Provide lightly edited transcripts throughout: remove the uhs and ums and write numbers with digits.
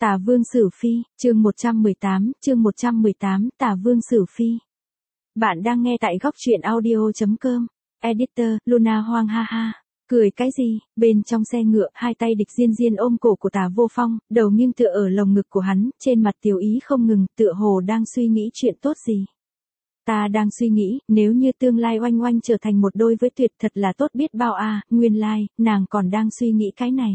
Tả Vương Sử Phi, chương 118, Tả Vương Sử Phi. Bạn đang nghe tại góc truyện audio.com. Editor, Luna Hoang ha ha. Cười cái gì? Bên trong xe ngựa, hai tay Địch Diên Diên ôm cổ của Tả Vô Phong, đầu nghiêng tựa ở lồng ngực của hắn, trên mặt tiểu ý không ngừng, tựa hồ đang suy nghĩ chuyện tốt gì. Ta đang suy nghĩ, nếu như tương lai Oanh Oanh trở thành một đôi với Tuyệt thật là tốt biết bao à, nguyên lai, nàng còn đang suy nghĩ cái này.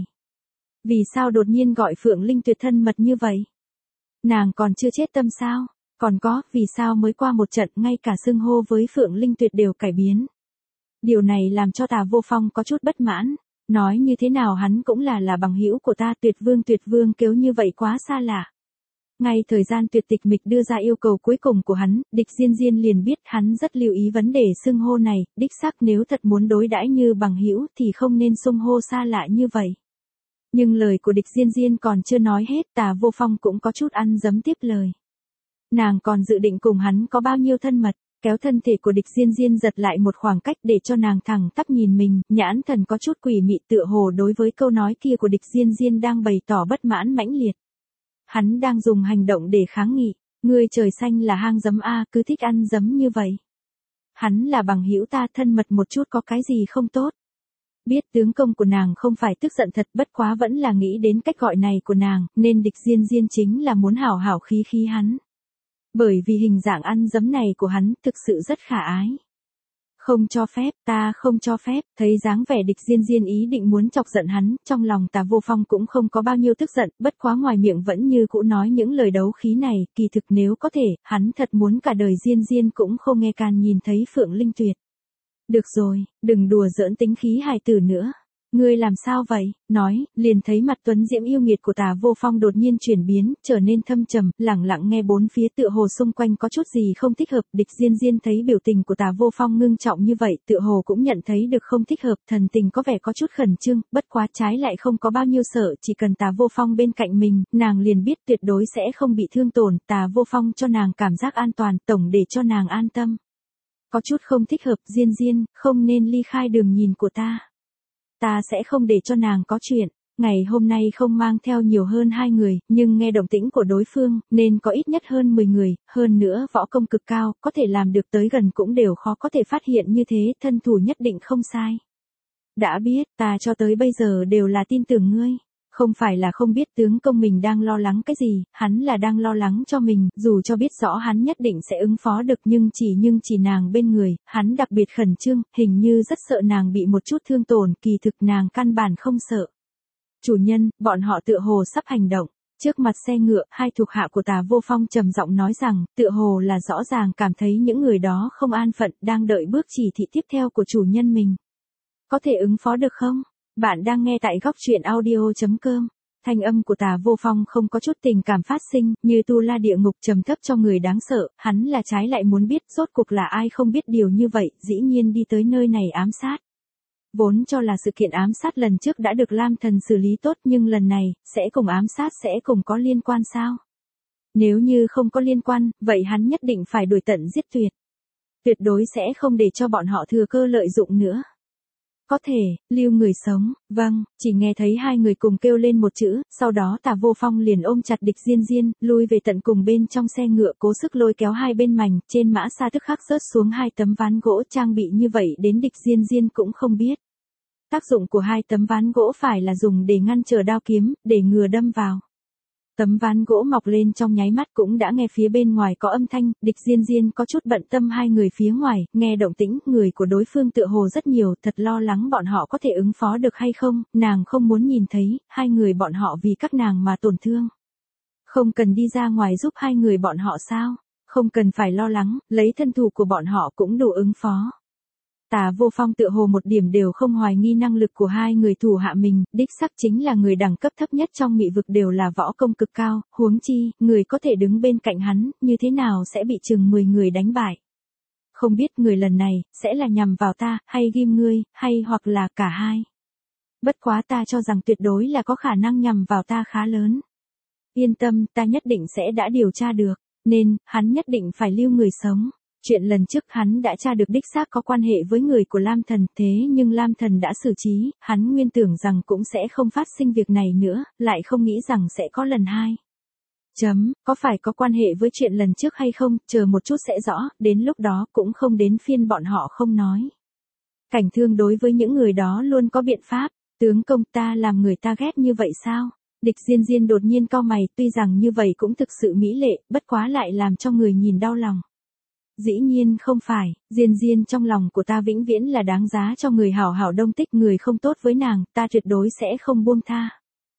Vì sao đột nhiên gọi Phượng Linh Tuyệt thân mật như vậy? Nàng còn chưa chết tâm sao? Còn có, vì sao mới qua một trận ngay cả xưng hô với Phượng Linh Tuyệt đều cải biến? Điều này làm cho Tả Vô Phong có chút bất mãn. Nói như thế nào hắn cũng là bằng hữu của ta, Tuyệt Vương kêu như vậy quá xa lạ. Ngay thời gian Tuyệt Tịch Mịch đưa ra yêu cầu cuối cùng của hắn, Địch Diên Diên liền biết hắn rất lưu ý vấn đề xưng hô này, đích xác nếu thật muốn đối đãi như bằng hữu thì không nên xưng hô xa lạ như vậy. Nhưng lời của Địch Diên Diên còn chưa nói hết, Tả Vô Phong cũng có chút ăn dấm tiếp lời. Nàng còn dự định cùng hắn có bao nhiêu thân mật, kéo thân thể của Địch Diên Diên giật lại một khoảng cách để cho nàng thẳng tắp nhìn mình, nhãn thần có chút quỷ mị tựa hồ đối với câu nói kia của Địch Diên Diên đang bày tỏ bất mãn mãnh liệt. Hắn đang dùng hành động để kháng nghị, ngươi trời xanh là hang giấm a, cứ thích ăn giấm như vậy. Hắn là bằng hữu ta, thân mật một chút có cái gì không tốt. Biết tướng công của nàng không phải tức giận thật, bất quá vẫn là nghĩ đến cách gọi này của nàng, nên Địch Diên Diên chính là muốn hảo hảo khí hắn. Bởi vì hình dạng ăn giấm này của hắn thực sự rất khả ái. Không cho phép, ta không cho phép, thấy dáng vẻ Địch Diên Diên ý định muốn chọc giận hắn, trong lòng Tả Vô Phong cũng không có bao nhiêu tức giận, bất quá ngoài miệng vẫn như cũ nói những lời đấu khí này, kỳ thực nếu có thể, hắn thật muốn cả đời Diên Diên cũng không nghe can nhìn thấy Phượng Linh Tuyệt. Được rồi, đừng đùa giỡn tính khí hài tử nữa. Ngươi làm sao vậy? Nói, liền thấy mặt tuấn diễm yêu nghiệt của Tả Vô Phong đột nhiên chuyển biến, trở nên thâm trầm, lẳng lặng nghe bốn phía tựa hồ xung quanh có chút gì không thích hợp. Địch Diên Diên thấy biểu tình của Tả Vô Phong ngưng trọng như vậy, tựa hồ cũng nhận thấy được không thích hợp, thần tình có vẻ có chút khẩn trương, bất quá trái lại không có bao nhiêu sợ, chỉ cần Tả Vô Phong bên cạnh mình, nàng liền biết tuyệt đối sẽ không bị thương tổn. Tả Vô Phong cho nàng cảm giác an toàn, tổng để cho nàng an tâm. Có chút không thích hợp, Diên Diên, không nên ly khai đường nhìn của ta. Ta sẽ không để cho nàng có chuyện. Ngày hôm nay không mang theo nhiều hơn 2 người, nhưng nghe động tĩnh của đối phương, nên có ít nhất hơn 10 người, hơn nữa võ công cực cao, có thể làm được tới gần cũng đều khó có thể phát hiện như thế, thân thủ nhất định không sai. Đã biết, ta cho tới bây giờ đều là tin tưởng ngươi. Không phải là không biết tướng công mình đang lo lắng cái gì, hắn là đang lo lắng cho mình, dù cho biết rõ hắn nhất định sẽ ứng phó được nhưng chỉ nàng bên người, hắn đặc biệt khẩn trương, hình như rất sợ nàng bị một chút thương tổn, kỳ thực nàng căn bản không sợ. Chủ nhân, bọn họ tựa hồ sắp hành động. Trước mặt xe ngựa, hai thuộc hạ của Tả Vô Phong trầm giọng nói rằng, tựa hồ là rõ ràng cảm thấy những người đó không an phận, đang đợi bước chỉ thị tiếp theo của chủ nhân mình. Có thể ứng phó được không? Bạn đang nghe tại góc truyện audio.com. Thanh âm của Tả Vô Phong không có chút tình cảm phát sinh, như tu la địa ngục trầm thấp cho người đáng sợ, hắn là trái lại muốn biết rốt cuộc là ai không biết điều như vậy, dĩ nhiên đi tới nơi này ám sát. Vốn cho là sự kiện ám sát lần trước đã được Lam Thần xử lý tốt nhưng lần này, sẽ cùng ám sát sẽ cùng có liên quan sao? Nếu như không có liên quan, vậy hắn nhất định phải đuổi tận giết tuyệt. Tuyệt đối sẽ không để cho bọn họ thừa cơ lợi dụng nữa. Có thể, lưu người sống, vâng, chỉ nghe thấy hai người cùng kêu lên một chữ, sau đó Tả Vô Phong liền ôm chặt Địch Diên Diên, lui về tận cùng bên trong xe ngựa cố sức lôi kéo hai bên mành, trên mã xa tức khắc rớt xuống 2 tấm ván gỗ trang bị như vậy đến Địch Diên Diên cũng không biết. Tác dụng của 2 tấm ván gỗ phải là dùng để ngăn trở đao kiếm, để ngừa đâm vào. Tấm ván gỗ mọc lên trong nháy mắt cũng đã nghe phía bên ngoài có âm thanh, Địch Diên Diên có chút bận tâm hai người phía ngoài, nghe động tĩnh, người của đối phương tựa hồ rất nhiều, thật lo lắng bọn họ có thể ứng phó được hay không, nàng không muốn nhìn thấy, hai người bọn họ vì các nàng mà tổn thương. Không cần đi ra ngoài giúp hai người bọn họ sao, không cần phải lo lắng, lấy thân thủ của bọn họ cũng đủ ứng phó. Tả Vô Phong tựa hồ một điểm đều không hoài nghi năng lực của hai người thủ hạ mình, đích xác chính là người đẳng cấp thấp nhất trong mị vực đều là võ công cực cao, huống chi, người có thể đứng bên cạnh hắn, như thế nào sẽ bị chừng 10 người đánh bại. Không biết người lần này, sẽ là nhằm vào ta, hay ghim ngươi, hay hoặc là cả hai. Bất quá ta cho rằng tuyệt đối là có khả năng nhằm vào ta khá lớn. Yên tâm, ta nhất định sẽ đã điều tra được, nên, hắn nhất định phải lưu người sống. Chuyện lần trước hắn đã tra được đích xác có quan hệ với người của Lam Thần, thế nhưng Lam Thần đã xử trí, hắn nguyên tưởng rằng cũng sẽ không phát sinh việc này nữa, lại không nghĩ rằng sẽ có lần hai. Có phải có quan hệ với chuyện lần trước hay không, chờ một chút sẽ rõ, đến lúc đó cũng không đến phiên bọn họ không nói. Cảnh Thương đối với những người đó luôn có biện pháp, tướng công ta làm người ta ghét như vậy sao? Địch Diên Diên đột nhiên cau mày, tuy rằng như vậy cũng thực sự mỹ lệ, bất quá lại làm cho người nhìn đau lòng. Dĩ nhiên không phải, Diên Diên trong lòng của ta vĩnh viễn là đáng giá cho người hảo hảo đông tích, người không tốt với nàng, ta tuyệt đối sẽ không buông tha.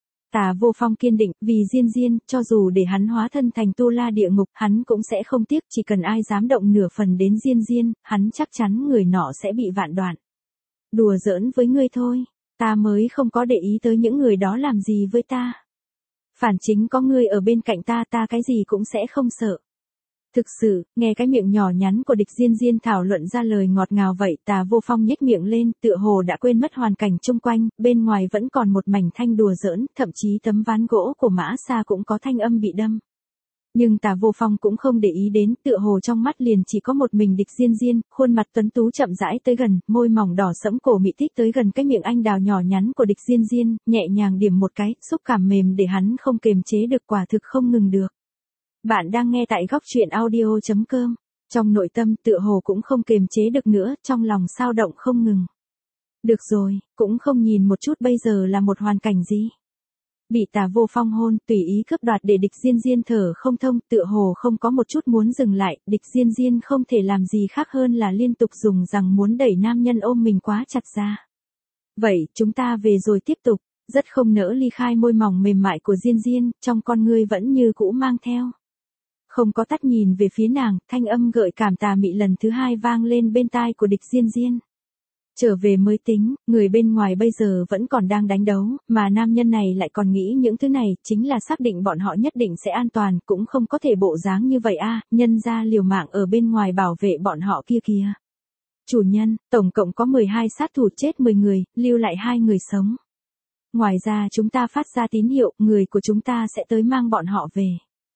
Tả Vô Phong kiên định, vì Diên Diên, cho dù để hắn hóa thân thành tu la địa ngục, hắn cũng sẽ không tiếc, chỉ cần ai dám động nửa phần đến Diên Diên, hắn chắc chắn người nọ sẽ bị vạn đoạn. Đùa giỡn với ngươi thôi, ta mới không có để ý tới những người đó làm gì với ta. Phản chính có ngươi ở bên cạnh ta, ta cái gì cũng sẽ không sợ. Thực sự, nghe cái miệng nhỏ nhắn của Địch Diên Diên thảo luận ra lời ngọt ngào vậy, Tả Vô Phong nhếch miệng lên, tựa hồ đã quên mất hoàn cảnh chung quanh, bên ngoài vẫn còn một mảnh thanh đùa giỡn, thậm chí tấm ván gỗ của Mã Sa cũng có thanh âm bị đâm. Nhưng Tả Vô Phong cũng không để ý đến, tựa hồ trong mắt liền chỉ có một mình Địch Diên Diên, khuôn mặt tuấn tú chậm rãi tới gần, môi mỏng đỏ sẫm cổ mị thích tới gần cái miệng anh đào nhỏ nhắn của Địch Diên Diên, nhẹ nhàng điểm một cái, xúc cảm mềm để hắn không kềm chế được, quả thực không ngừng được. Bạn đang nghe tại góc truyện audio.com. Trong nội tâm tựa hồ cũng không kềm chế được nữa, trong lòng xao động không ngừng. Được rồi, cũng không nhìn một chút bây giờ là một hoàn cảnh gì. Bị Tả Vô Phong hôn, tùy ý cướp đoạt để Địch Diên Diên thở không thông, tựa hồ không có một chút muốn dừng lại, Địch Diên Diên không thể làm gì khác hơn là liên tục dùng rằng muốn đẩy nam nhân ôm mình quá chặt ra. Vậy, chúng ta về rồi tiếp tục, rất không nỡ ly khai môi mỏng mềm mại của Diên Diên, trong con ngươi vẫn như cũ mang theo. Không có tắt nhìn về phía nàng, thanh âm gợi cảm tà mị lần thứ hai vang lên bên tai của Địch Diên Diên. Trở về mới tính, người bên ngoài bây giờ vẫn còn đang đánh đấu, mà nam nhân này lại còn nghĩ những thứ này, chính là xác định bọn họ nhất định sẽ an toàn, cũng không có thể bộ dáng như vậy a, nhân ra liều mạng ở bên ngoài bảo vệ bọn họ kia kìa. Chủ nhân, tổng cộng có 12 sát thủ chết 10 người, lưu lại 2 người sống. Ngoài ra chúng ta phát ra tín hiệu, người của chúng ta sẽ tới mang bọn họ về.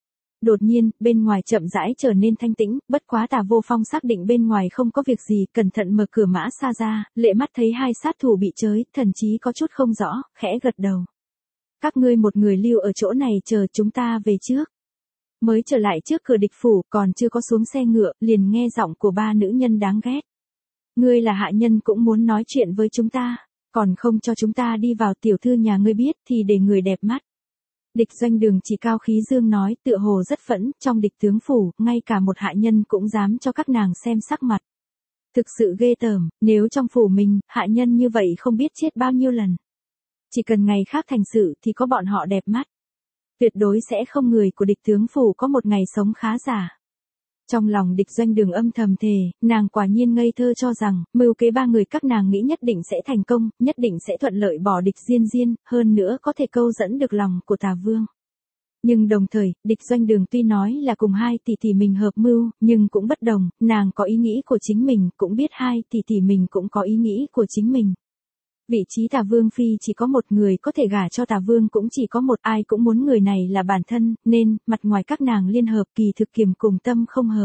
Đột nhiên, bên ngoài chậm rãi trở nên thanh tĩnh, bất quá Tả Vô Phong xác định bên ngoài không có việc gì, cẩn thận mở cửa Mã Sa ra, lệ mắt thấy 2 sát thủ bị chới, thần chí có chút không rõ, khẽ gật đầu. Các ngươi một người lưu ở chỗ này chờ chúng ta về trước. Mới trở lại trước cửa địch phủ, còn chưa có xuống xe ngựa, liền nghe giọng của 3 nữ nhân đáng ghét. Ngươi là hạ nhân cũng muốn nói chuyện với chúng ta, còn không cho chúng ta đi vào, tiểu thư nhà ngươi biết thì để người đẹp mắt. Địch Doanh Đường chỉ cao khí dương nói, tựa hồ rất phẫn, trong địch tướng phủ, ngay cả một hạ nhân cũng dám cho các nàng xem sắc mặt. Thực sự ghê tởm, nếu trong phủ mình, hạ nhân như vậy không biết chết bao nhiêu lần. Chỉ cần ngày khác thành sự thì có bọn họ đẹp mắt. Tuyệt đối sẽ không người của địch tướng phủ có một ngày sống khá giả. Trong lòng Địch Doanh Đường âm thầm thề, nàng quả nhiên ngây thơ cho rằng, mưu kế 3 người các nàng nghĩ nhất định sẽ thành công, nhất định sẽ thuận lợi bỏ Địch Diên Diên, hơn nữa có thể câu dẫn được lòng của Tả Vương. Nhưng đồng thời, Địch Doanh Đường tuy nói là cùng 2 tỷ tỷ mình hợp mưu, nhưng cũng bất đồng, nàng có ý nghĩ của chính mình, cũng biết 2 tỷ tỷ mình cũng có ý nghĩ của chính mình. Vị trí Tả Vương phi chỉ có một người có thể gả cho Tả Vương, cũng chỉ có một, ai cũng muốn người này là bản thân, nên, mặt ngoài các nàng liên hợp, kỳ thực kiềm cùng tâm không hợp.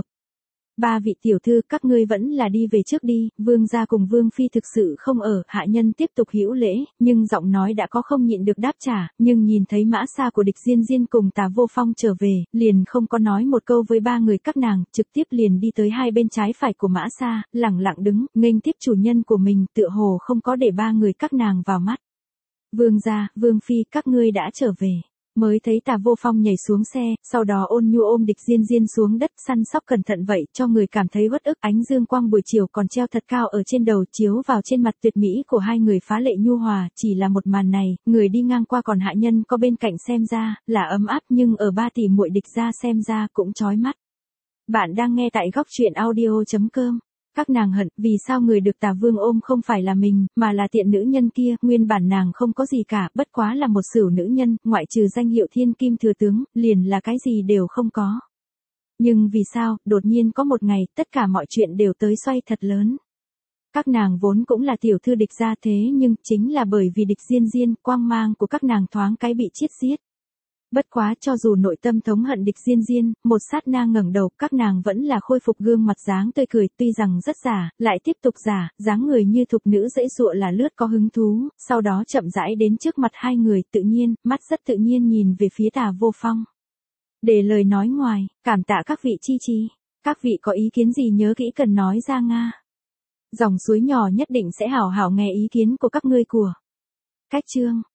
3 vị tiểu thư, các ngươi vẫn là đi về trước đi, vương gia cùng vương phi thực sự không ở, hạ nhân tiếp tục hữu lễ, nhưng giọng nói đã có không nhịn được đáp trả, nhưng nhìn thấy Mã Sa của Địch Diên Diên cùng Tả Vô Phong trở về, liền không có nói một câu với 3 người các nàng, trực tiếp liền đi tới hai bên trái phải của Mã Sa, lẳng lặng đứng, nghênh tiếp chủ nhân của mình, tựa hồ không có để 3 người các nàng vào mắt. Vương gia, vương phi, các ngươi đã trở về. Mới thấy Tả Vô Phong nhảy xuống xe, sau đó ôn nhu ôm Địch Diên Diên xuống đất, săn sóc cẩn thận vậy, cho người cảm thấy uất ức. Ánh dương quang buổi chiều còn treo thật cao ở trên đầu, chiếu vào trên mặt tuyệt mỹ của hai người phá lệ nhu hòa. Chỉ là một màn này, người đi ngang qua còn hạ nhân có bên cạnh xem ra, là ấm áp, nhưng ở 3 tỷ muội Địch gia xem ra cũng chói mắt. Bạn đang nghe tại góc truyện audio.com. Các nàng hận, vì sao người được Tả Vương ôm không phải là mình, mà là tiện nữ nhân kia, nguyên bản nàng không có gì cả, bất quá là một xửu nữ nhân, ngoại trừ danh hiệu thiên kim thừa tướng, liền là cái gì đều không có. Nhưng vì sao, đột nhiên có một ngày, tất cả mọi chuyện đều tới xoay thật lớn. Các nàng vốn cũng là tiểu thư Địch gia, thế nhưng, chính là bởi vì Địch Diên Diên, quang mang của các nàng thoáng cái bị chiết xiết. Bất quá cho dù nội tâm thống hận địch Diên Diên, một sát na ngẩng đầu, các nàng vẫn là khôi phục gương mặt dáng tươi cười, tuy rằng rất giả, lại tiếp tục giả, dáng người như thục nữ dễ dụa là lướt có hứng thú, sau đó chậm rãi đến trước mặt hai người, tự nhiên, mắt rất tự nhiên nhìn về phía Tả Vô Phong. Để lời nói ngoài, cảm tạ các vị chi trì. Các vị có ý kiến gì nhớ kỹ cần nói ra Nga. Dòng suối nhỏ nhất định sẽ hảo hảo nghe ý kiến của các ngươi của. Cách chương.